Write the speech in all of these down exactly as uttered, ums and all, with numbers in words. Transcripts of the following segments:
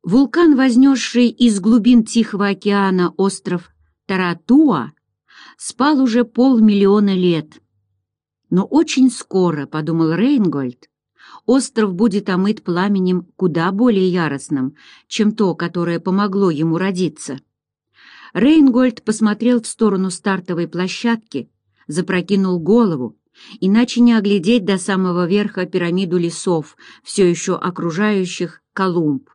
Вулкан, вознесший из глубин Тихого океана остров Таратуа, спал уже полмиллиона лет. Но очень скоро, — подумал Рейнгольд, — остров будет омыт пламенем куда более яростным, чем то, которое помогло ему родиться. Рейнгольд посмотрел в сторону стартовой площадки, запрокинул голову, иначе не оглядеть до самого верха пирамиду лесов, все еще окружающих Колумб.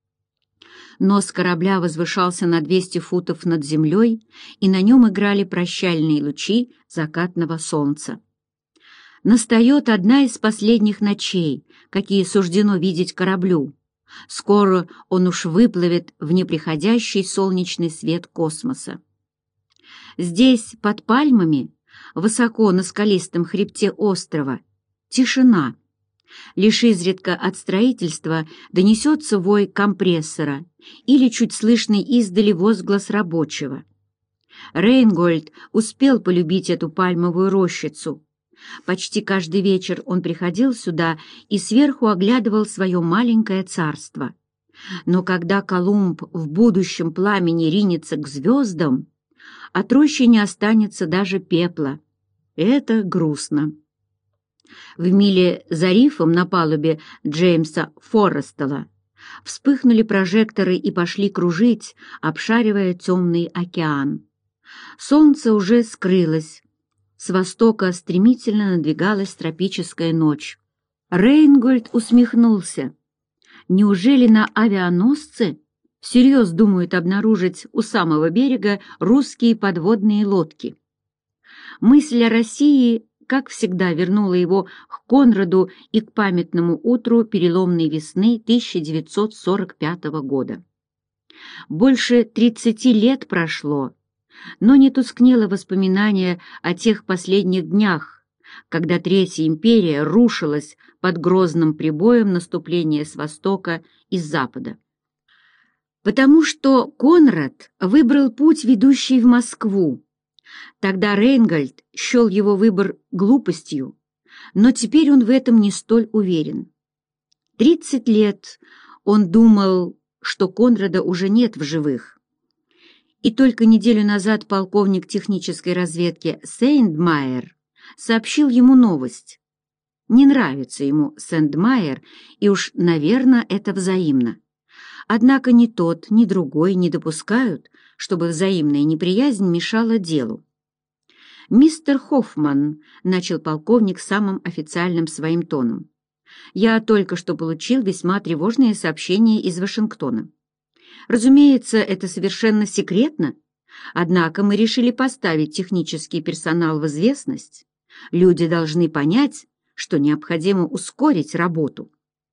Нос корабля возвышался на двести футов над землей, и на нем играли прощальные лучи закатного солнца. Настает одна из последних ночей, какие суждено видеть кораблю. Скоро он уж выплывет в неприходящий солнечный свет космоса. Здесь, под пальмами, высоко на скалистом хребте острова, тишина. Лишь изредка от строительства донесется вой компрессора или чуть слышный издали возглас рабочего. Рейнгольд успел полюбить эту пальмовую рощицу. Почти каждый вечер он приходил сюда и сверху оглядывал свое маленькое царство. Но когда Колумб в будущем пламени ринется к звездам, от рощи не останется даже пепла. Это грустно. В миле за рифом на палубе Джеймса Форрестела вспыхнули прожекторы и пошли кружить, обшаривая темный океан. Солнце уже скрылось. С востока стремительно надвигалась тропическая ночь. Рейнгольд усмехнулся. Неужели на авианосце всерьез думают обнаружить у самого берега русские подводные лодки? Мысль о России, как всегда, вернула его к Конраду и к памятному утру переломной весны тысяча девятьсот сорок пятого года. Больше тридцати лет прошло, но не тускнело воспоминание о тех последних днях, когда Третья империя рушилась под грозным прибоем наступления с востока и с запада. Потому что Конрад выбрал путь, ведущий в Москву. Тогда Рейнгольд счел его выбор глупостью, но теперь он в этом не столь уверен. Тридцать лет он думал, что Конрада уже нет в живых. И только неделю назад полковник технической разведки Сэндмайер сообщил ему новость. Не нравится ему Сэндмайер, и уж, наверное, это взаимно. Однако ни тот, ни другой не допускают, чтобы взаимная неприязнь мешала делу. «Мистер Хоффман», — начал полковник самым официальным своим тоном, — «я только что получил весьма тревожное сообщение из Вашингтона. Разумеется, это совершенно секретно, однако мы решили поставить технический персонал в известность. Люди должны понять, что необходимо ускорить работу».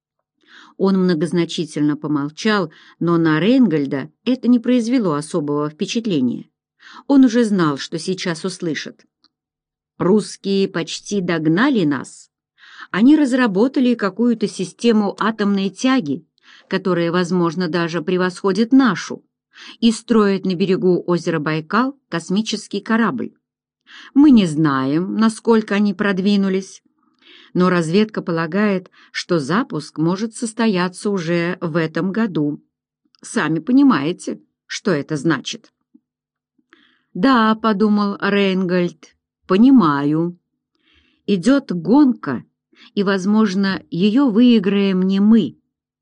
Он многозначительно помолчал, но на Рейнгольда это не произвело особого впечатления. Он уже знал, что сейчас услышит. «Русские почти догнали нас. Они разработали какую-то систему атомной тяги, которая, возможно, даже превосходит нашу, и строят на берегу озера Байкал космический корабль. Мы не знаем, насколько они продвинулись, но разведка полагает, что запуск может состояться уже в этом году. Сами понимаете, что это значит». «Да», — подумал Рейнгольд, — «понимаю. Идет гонка, и, возможно, ее выиграем не мы».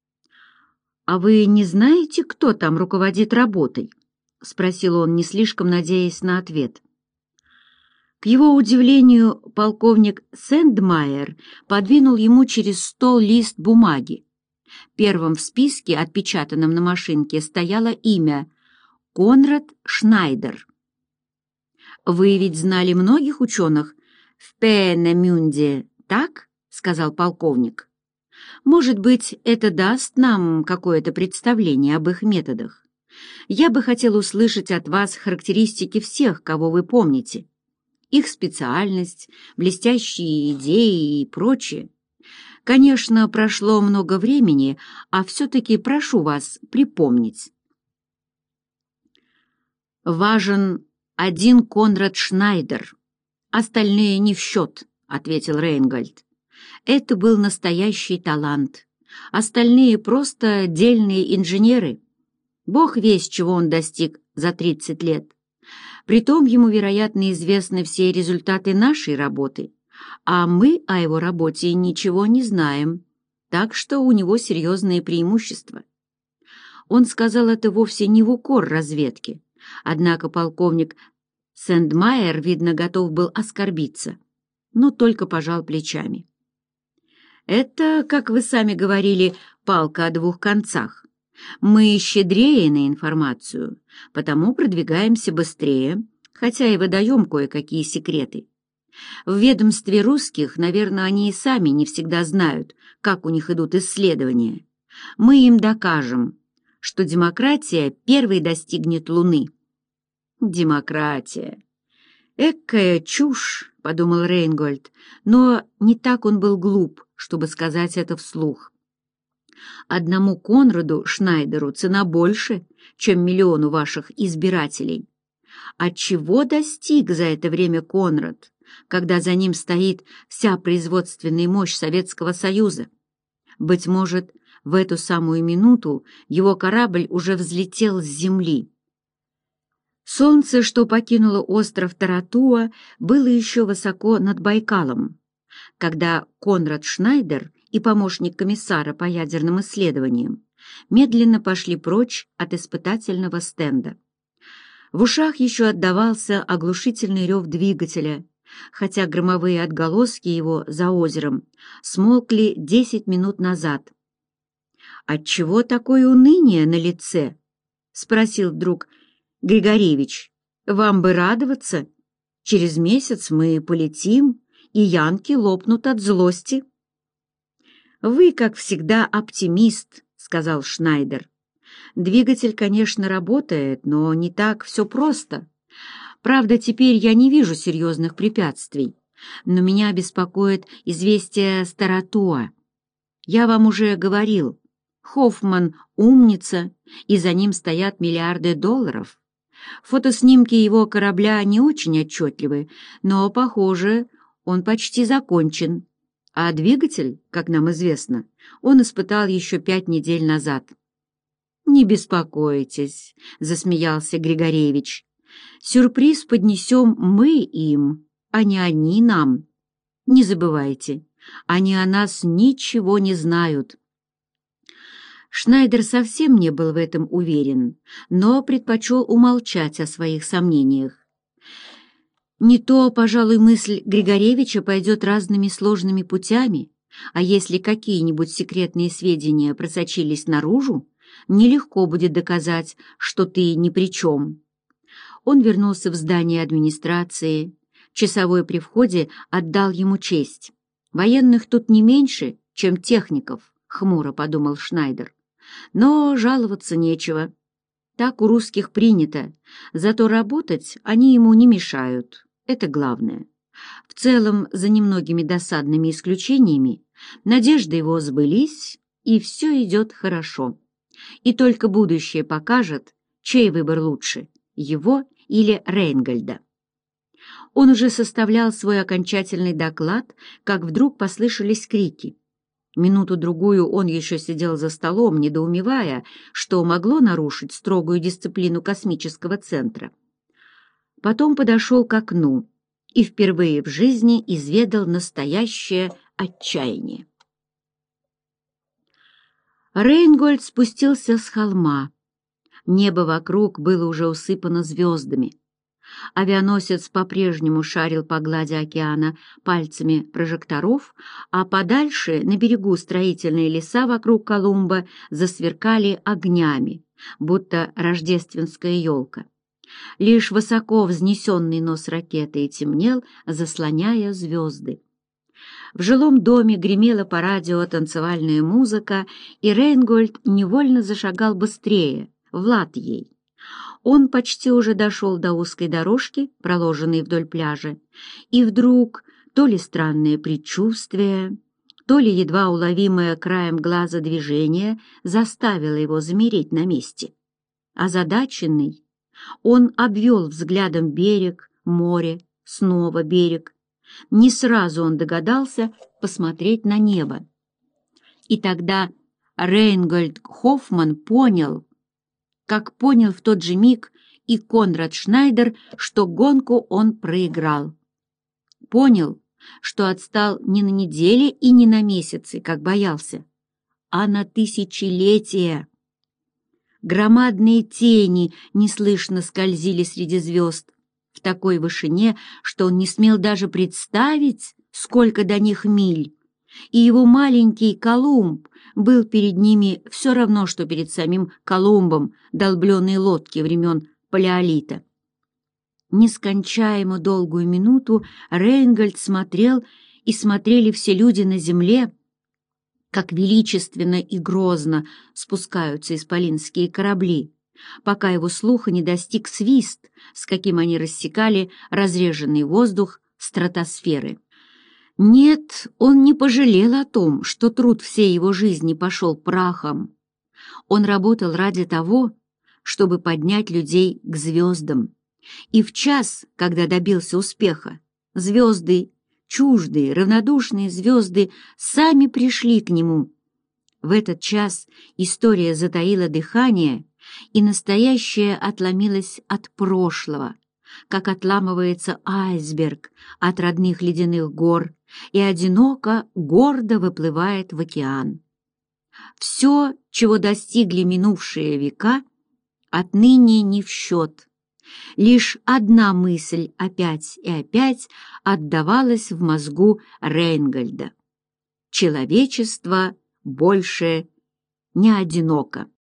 «А вы не знаете, кто там руководит работой?» — спросил он, не слишком надеясь на ответ. К его удивлению, полковник Сэндмайер подвинул ему через стол лист бумаги. Первым в списке, отпечатанном на машинке, стояло имя Конрад Шнайдер. «Вы ведь знали многих ученых в Пeenemünde, так?» — сказал полковник. «Может быть, это даст нам какое-то представление об их методах. Я бы хотел услышать от вас характеристики всех, кого вы помните, их специальность, блестящие идеи и прочее. Конечно, прошло много времени, а все-таки прошу вас припомнить». «Важен один Конрад Шнайдер, остальные не в счет», — ответил Рейнгольд. «Это был настоящий талант, Остальные просто дельные инженеры. Бог весть, чего он достиг за тридцать лет. Притом ему, вероятно, известны все результаты нашей работы, а мы о его работе ничего не знаем, так что у него серьезные преимущества. Он сказал это вовсе не в укор разведке, однако полковник Сэндмайер, видно, готов был оскорбиться, но только пожал плечами. «Это, как вы сами говорили, палка о двух концах. Мы щедрее на информацию, потому продвигаемся быстрее, хотя и выдаем кое-какие секреты. В ведомстве русских, наверное, они и сами не всегда знают, как у них идут исследования. Мы им докажем, что демократия первой достигнет Луны». «Демократия! Экая чушь!» — подумал Рейнгольд, но не так он был глуп, чтобы сказать это вслух. Одному Конраду Шнайдеру цена больше, чем миллиону ваших избирателей. А чего достиг за это время Конрад, когда за ним стоит вся производственная мощь Советского Союза? Быть может, в эту самую минуту его корабль уже взлетел с земли. Солнце, что покинуло остров Таратуа, было еще высоко над Байкалом, когда Конрад Шнайдер и помощник комиссара по ядерным исследованиям медленно пошли прочь от испытательного стенда. В ушах еще отдавался оглушительный рев двигателя, хотя громовые отголоски его за озером смолкли десять минут назад. «Отчего такое уныние на лице?» — спросил вдруг Григоревич. «Вам бы радоваться. Через месяц мы полетим, и янки лопнут от злости». «Вы, как всегда, оптимист», — сказал Шнайдер. «Двигатель, конечно, работает, но не так все просто. Правда, теперь я не вижу серьезных препятствий, но меня беспокоит известие Таратуа. Я вам уже говорил, Хоффман умница, и за ним стоят миллиарды долларов. Фотоснимки его корабля не очень отчетливы, но, похоже, он почти закончен. А двигатель, как нам известно, он испытал еще пять недель назад». «Не беспокойтесь», — засмеялся Григоревич. «Сюрприз поднесем мы им, а не они нам. Не забывайте, они о нас ничего не знают». Шнайдер совсем не был в этом уверен, но предпочел умолчать о своих сомнениях. Не то, пожалуй, мысль Григоревича пойдет разными сложными путями, а если какие-нибудь секретные сведения просочились наружу, нелегко будет доказать, что ты ни при чем. Он вернулся в здание администрации. Часовой при входе отдал ему честь. «Военных тут не меньше, чем техников», — хмуро подумал Шнайдер. «Но жаловаться нечего. Так у русских принято, зато работать они ему не мешают. Это главное. В целом, за немногими досадными исключениями, надежды его сбылись, и все идет хорошо. И только будущее покажет, чей выбор лучше, его или Рейнгольда». Он уже составлял свой окончательный доклад, как вдруг послышались крики. Минуту-другую он еще сидел за столом, недоумевая, что могло нарушить строгую дисциплину космического центра. Потом подошел к окну и впервые в жизни изведал настоящее отчаяние. Рейнгольд спустился с холма. Небо вокруг было уже усыпано звездами. Авианосец по-прежнему шарил по глади океана пальцами прожекторов, а подальше, на берегу, строительные леса вокруг Колумба засверкали огнями, будто рождественская елка. Лишь высоко взнесенный нос ракеты темнел, заслоняя звезды. В жилом доме гремела по радио танцевальная музыка, и Рейнгольд невольно зашагал быстрее, в лад ей. Он почти уже дошел до узкой дорожки, проложенной вдоль пляжа, и вдруг то ли странное предчувствие, то ли едва уловимое краем глаза движение заставило его замереть на месте. Озадаченный, он обвел взглядом берег, море, снова берег. Не сразу он догадался посмотреть на небо. И тогда Рейнгольд Хоффман понял, как понял в тот же миг и Конрад Шнайдер, что гонку он проиграл. Понял, что отстал не на недели и не на месяцы, как боялся, а на тысячелетия. Громадные тени неслышно скользили среди звезд в такой вышине, что он не смел даже представить, сколько до них миль, и его маленький Колумб был перед ними все равно, что перед самим Колумбом долбленной лодки времен Палеолита. Нескончаемо долгую минуту Рейнгольд смотрел, и смотрели все люди на земле, как величественно и грозно спускаются исполинские корабли, пока его слуха не достиг свист, с каким они рассекали разреженный воздух стратосферы. Нет, он не пожалел о том, что труд всей его жизни пошел прахом. Он работал ради того, чтобы поднять людей к звездам. И в час, когда добился успеха, звезды, чуждые, равнодушные звезды, сами пришли к нему. В этот час история затаила дыхание, и настоящее отломилось от прошлого, как отламывается айсберг от родных ледяных гор, и одиноко, гордо выплывает в океан. Все, чего достигли минувшие века, отныне не в счет. Лишь одна мысль опять и опять отдавалась в мозгу Рейнгольда. Человечество больше не одиноко.